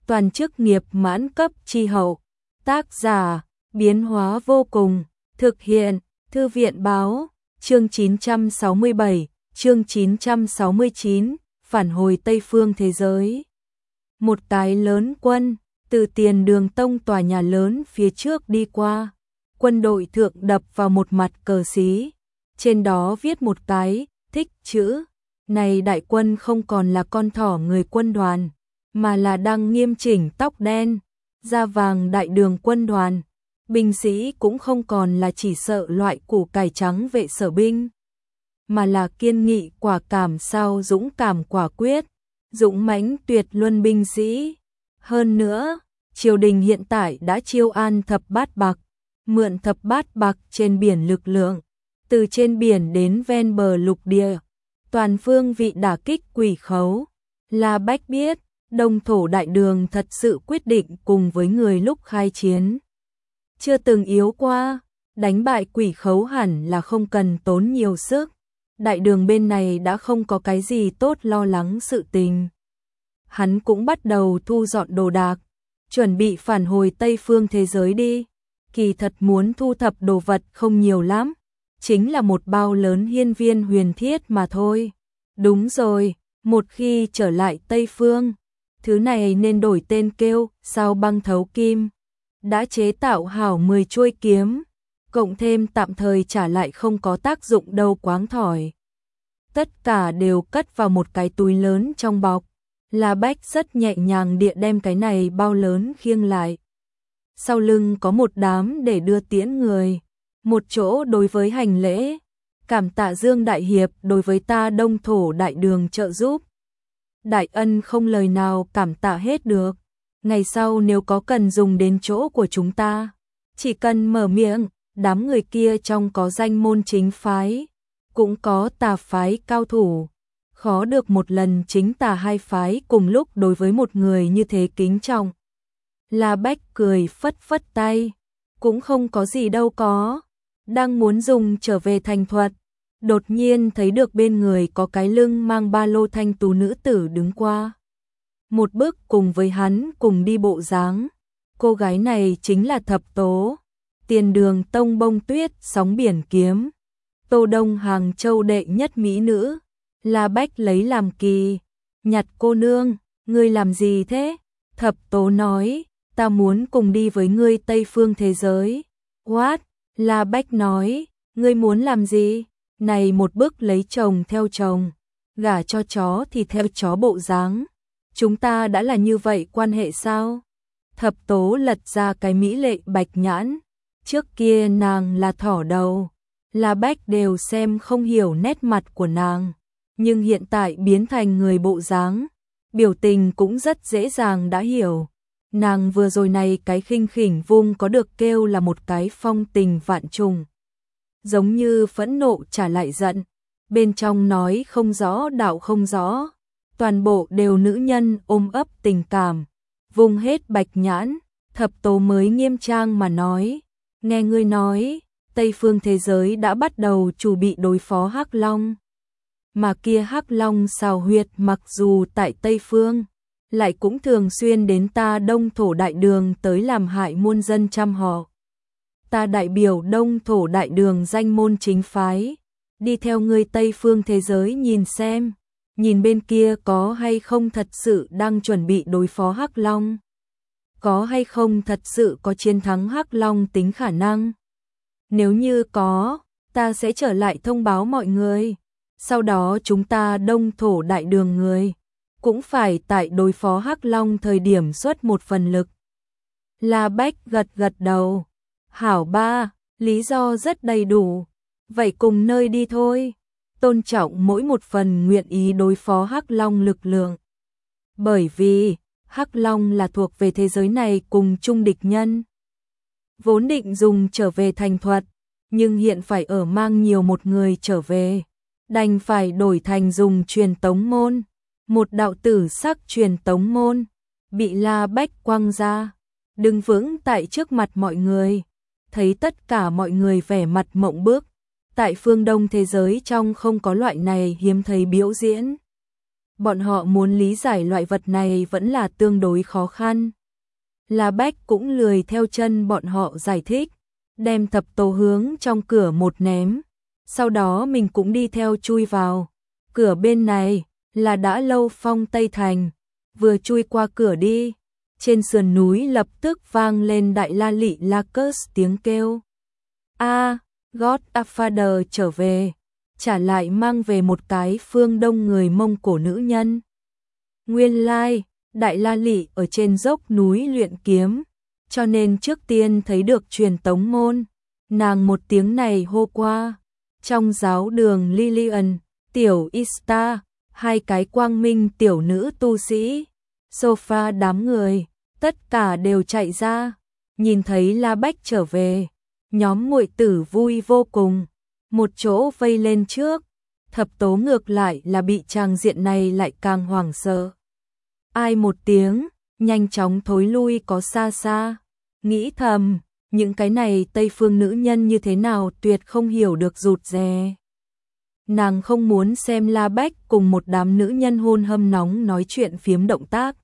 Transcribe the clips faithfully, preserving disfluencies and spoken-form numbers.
toàn chức nghiệp mãn cấp chi hậu. Tác giả, biến hóa vô cùng, thực hiện, Thư viện báo, chương chín trăm sáu mươi bảy, chương chín trăm sáu mươi chín, phản hồi Tây phương thế giới. Một cái lớn quân, từ tiền đường tông tòa nhà lớn phía trước đi qua, quân đội thượng đập vào một mặt cờ xí, trên đó viết một cái, thích chữ. Này đại quân không còn là con thỏ người quân đoàn, mà là đang nghiêm chỉnh tóc đen, da vàng đại đường quân đoàn. Binh sĩ cũng không còn là chỉ sợ loại củ cải trắng vệ sở binh, mà là kiên nghị quả cảm sao dũng cảm quả quyết, dũng mãnh tuyệt luân binh sĩ. Hơn nữa, triều đình hiện tại đã chiêu an thập bát bạc, mượn thập bát bạc trên biển lực lượng, từ trên biển đến ven bờ lục địa, toàn phương vị đả kích quỷ khấu. La Bách biết, Đông Thổ Đại Đường thật sự quyết định cùng với người lúc khai chiến. Chưa từng yếu qua, đánh bại quỷ khấu hẳn là không cần tốn nhiều sức. Đại đường bên này đã không có cái gì tốt lo lắng sự tình. Hắn cũng bắt đầu thu dọn đồ đạc, chuẩn bị phản hồi Tây phương thế giới đi. Kỳ thật muốn thu thập đồ vật không nhiều lắm, chính là một bao lớn hiên viên huyền thiết mà thôi. Đúng rồi, một khi trở lại Tây phương, thứ này nên đổi tên kêu sao băng thấu kim. Đã chế tạo hảo mười chuôi kiếm, cộng thêm tạm thời trả lại không có tác dụng đâu quáng thỏi. Tất cả đều cất vào một cái túi lớn trong bọc. La Bách rất nhẹ nhàng địa đem cái này bao lớn khiêng lại. Sau lưng có một đám để đưa tiễn người, một chỗ đối với hành lễ, cảm tạ Dương Đại Hiệp đối với ta Đông Thổ Đại Đường trợ giúp. Đại ân không lời nào cảm tạ hết được. Ngày sau nếu có cần dùng đến chỗ của chúng ta, chỉ cần mở miệng. Đám người kia trong có danh môn chính phái, cũng có tà phái cao thủ. Khó được một lần chính tà hai phái cùng lúc đối với một người như thế kính trọng. La Bách cười phất phất tay, cũng không có gì đâu có. Đang muốn dùng trở về thành thuật, đột nhiên thấy được bên người có cái lưng mang ba lô thanh tú nữ tử đứng qua. Một bước cùng với hắn cùng đi bộ dáng. Cô gái này chính là Thập Tố, tiền đường tông bông tuyết sóng biển kiếm, Tô Đông Hàng Châu đệ nhất mỹ nữ. La Bách lấy làm kỳ, nhặt cô nương, ngươi làm gì thế? Thập Tố nói, ta muốn cùng đi với ngươi Tây phương thế giới. What? La Bách nói, ngươi muốn làm gì? Này một bước lấy chồng theo chồng, gả cho chó thì theo chó bộ dáng. Chúng ta đã là như vậy quan hệ sao? Thập Tố lật ra cái mỹ lệ bạch nhãn. Trước kia nàng là thỏ đầu, La Bách đều xem không hiểu nét mặt của nàng, nhưng hiện tại biến thành người bộ dáng, biểu tình cũng rất dễ dàng đã hiểu. Nàng vừa rồi này cái khinh khỉnh vung có được kêu là một cái phong tình vạn trùng. Giống như phẫn nộ trả lại giận, bên trong nói không rõ đạo không rõ, toàn bộ đều nữ nhân ôm ấp tình cảm. Vung hết bạch nhãn, Thập Tố mới nghiêm trang mà nói, nghe ngươi nói, Tây phương thế giới đã bắt đầu chuẩn bị đối phó Hắc Long. Mà kia Hắc Long xào huyệt mặc dù tại Tây phương, lại cũng thường xuyên đến ta Đông Thổ Đại Đường tới làm hại muôn dân trăm họ. Ta đại biểu Đông Thổ Đại Đường danh môn chính phái, đi theo ngươi Tây phương thế giới nhìn xem, nhìn bên kia có hay không thật sự đang chuẩn bị đối phó Hắc Long. Có hay không thật sự có chiến thắng Hắc Long tính khả năng. Nếu như có, ta sẽ trở lại thông báo mọi người. Sau đó chúng ta Đông Thổ Đại Đường người cũng phải tại đối phó Hắc Long thời điểm xuất một phần lực. La Bách gật gật đầu. Hảo ba, lý do rất đầy đủ. Vậy cùng nơi đi thôi. Tôn trọng mỗi một phần nguyện ý đối phó Hắc Long lực lượng. Bởi vì Hắc Long là thuộc về thế giới này cùng chung địch nhân. Vốn định dùng trở về thành thuật, nhưng hiện phải ở mang nhiều một người trở về, đành phải đổi thành dùng truyền tống môn. Một đạo tử sắc truyền tống môn, bị La Bách quăng ra, đứng vững tại trước mặt mọi người. Thấy tất cả mọi người vẻ mặt mộng bức, tại phương Đông thế giới trong không có loại này hiếm thấy biểu diễn. bọn họ muốn lý giải loại vật này vẫn là tương đối khó khăn. La Bách cũng lười theo chân bọn họ giải thích, đem thập tố hướng trong cửa một ném, sau đó mình cũng đi theo chui vào. Cửa bên này là đã lâu Phong Tây Thành, vừa chui qua cửa đi, trên sườn núi lập tức vang lên đại la lị la cớt tiếng kêu. A, Godfather trở về, trả lại mang về một cái phương Đông người Mông Cổ nữ nhân. Nguyên lai, đại la lị ở trên dốc núi luyện kiếm, cho nên trước tiên thấy được truyền tống môn, nàng một tiếng này hô qua. Trong giáo đường Lillian, tiểu Ista, hai cái quang minh tiểu nữ tu sĩ, sofa đám người, tất cả đều chạy ra, nhìn thấy La Bách trở về, nhóm muội tử vui vô cùng, một chỗ vây lên trước. Thập tố ngược lại là bị tràng diện này lại càng hoảng sợ. Ai một tiếng, nhanh chóng thối lui có xa xa, nghĩ thầm, những cái này Tây phương nữ nhân như thế nào tuyệt không hiểu được rụt rè. Nàng không muốn xem La Bách cùng một đám nữ nhân hôn hâm nóng nói chuyện phiếm động tác.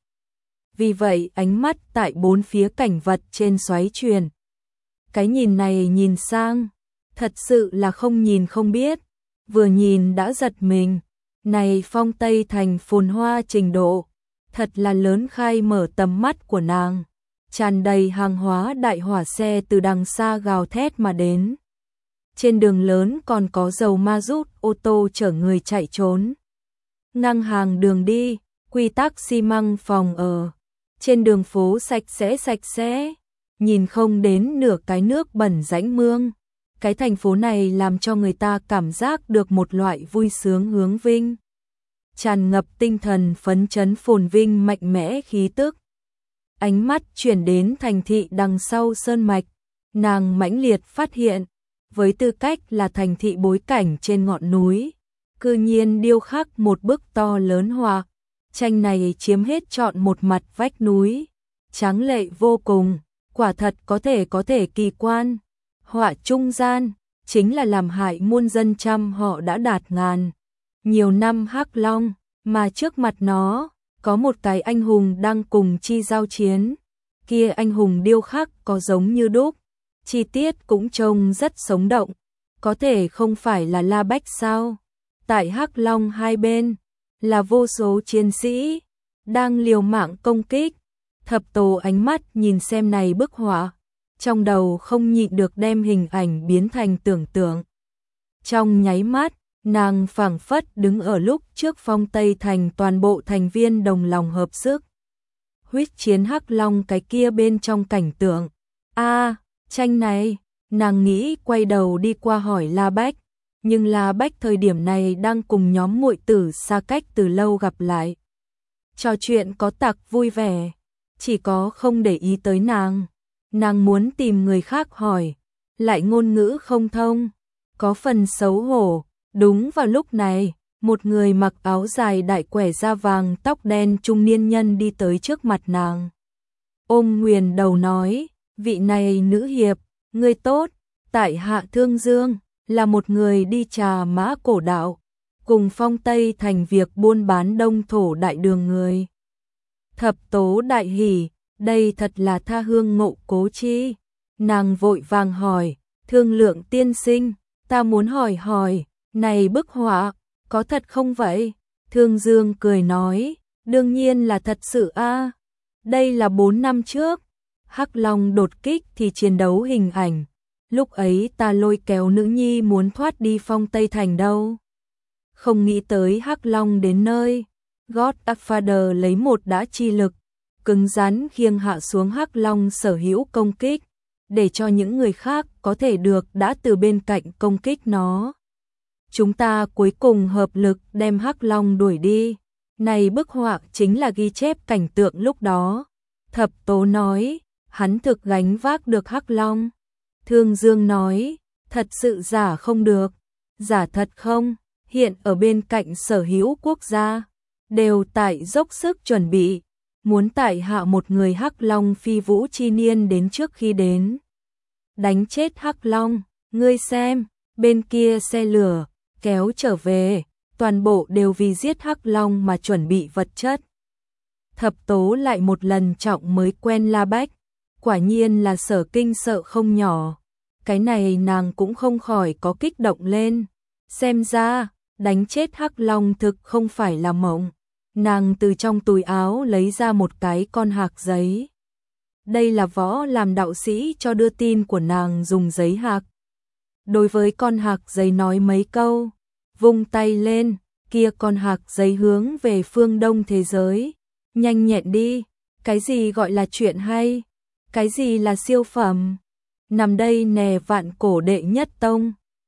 Vì vậy ánh mắt tại bốn phía cảnh vật trên xoáy truyền. Cái nhìn này nhìn sang, thật sự là không nhìn không biết, vừa nhìn đã giật mình. Này Phong Tây Thành phồn hoa trình độ, thật là lớn khai mở tầm mắt của nàng. Tràn đầy hàng hóa đại hỏa xe từ đằng xa gào thét mà đến. Trên đường lớn còn có dầu ma rút ô tô chở người chạy trốn. Ngang hàng đường đi, quy tắc xi măng phòng ở. Trên đường phố sạch sẽ sạch sẽ, nhìn không đến nửa cái nước bẩn rãnh mương. Cái thành phố này làm cho người ta cảm giác được một loại vui sướng hướng vinh. Tràn ngập tinh thần phấn chấn phồn vinh mạnh mẽ khí tức. Ánh mắt chuyển đến thành thị đằng sau sơn mạch, nàng mãnh liệt phát hiện, với tư cách là thành thị bối cảnh trên ngọn núi, cư nhiên điêu khắc một bức to lớn họa, tranh này chiếm hết trọn một mặt vách núi, tráng lệ vô cùng, quả thật có thể có thể kỳ quan. Họa trung gian, chính là làm hại muôn dân trăm họ đã đạt ngàn nhiều năm Hắc Long, mà trước mặt nó có một cái anh hùng đang cùng chi giao chiến, kia anh hùng điêu khắc có giống như đúc, chi tiết cũng trông rất sống động, có thể không phải là La Bách sao? Tại Hắc Long hai bên là vô số chiến sĩ đang liều mạng công kích. Thập tố ánh mắt nhìn xem này bức họa, trong đầu không nhịn được đem hình ảnh biến thành tưởng tượng. Trong nháy mắt, nàng phảng phất đứng ở lúc trước Phong Tây Thành toàn bộ thành viên đồng lòng hợp sức. Huyết chiến Hắc Long cái kia bên trong cảnh tượng. A, tranh này, nàng nghĩ quay đầu đi qua hỏi La Bách, nhưng La Bách thời điểm này đang cùng nhóm muội tử xa cách từ lâu gặp lại. Trò chuyện có tặc vui vẻ, chỉ có không để ý tới nàng. Nàng muốn tìm người khác hỏi, lại ngôn ngữ không thông, có phần xấu hổ. Đúng vào lúc này, một người mặc áo dài đại quẻ da vàng tóc đen trung niên nhân đi tới trước mặt nàng. Ôm nguyền đầu nói, vị này nữ hiệp, ngươi tốt, tại hạ Thương Dương, là một người đi trà mã cổ đạo, cùng Phong Tây Thành việc buôn bán đông thổ đại đường người. Thập tố đại hỉ, đây thật là tha hương ngộ cố chi. Nàng vội vàng hỏi, thương lượng tiên sinh, ta muốn hỏi hỏi, này bức họa, có thật không vậy? Thương Dương cười nói, đương nhiên là thật sự a. Đây là bốn năm trước, Hắc Long đột kích thì chiến đấu hình ảnh. Lúc ấy ta lôi kéo nữ nhi muốn thoát đi Phong Tây Thành đâu. Không nghĩ tới Hắc Long đến nơi, Godfather lấy một đã chi lực, cứng rắn khiêng hạ xuống Hắc Long sở hữu công kích, để cho những người khác có thể được đã từ bên cạnh công kích nó. Chúng ta cuối cùng hợp lực đem Hắc Long đuổi đi. Này bức họa chính là ghi chép cảnh tượng lúc đó. Thập tố nói, hắn thực gánh vác được Hắc Long. Thương Dương nói, thật sự giả không được. Giả thật không, hiện ở bên cạnh sở hữu quốc gia, đều tại dốc sức chuẩn bị, muốn tại hạ một người Hắc Long phi vũ chi niên đến trước khi đến. Đánh chết Hắc Long, ngươi xem, bên kia xe lửa, kéo trở về, toàn bộ đều vì giết Hắc Long mà chuẩn bị vật chất. Thập tố lại một lần trọng mới quen La Bách, quả nhiên là Sở kinh sợ không nhỏ. Cái này nàng cũng không khỏi có kích động lên, xem ra, đánh chết Hắc Long thực không phải là mộng. Nàng từ trong túi áo lấy ra một cái con hạc giấy. Đây là Võ làm đạo sĩ cho đưa tin của nàng dùng giấy hạc. Đối với con hạc giấy nói mấy câu, vung tay lên, kia con hạc giấy hướng về phương đông thế giới. Nhanh nhẹn đi, cái gì gọi là chuyện hay, cái gì là siêu phẩm. Nằm đây nè vạn cổ đệ nhất tông,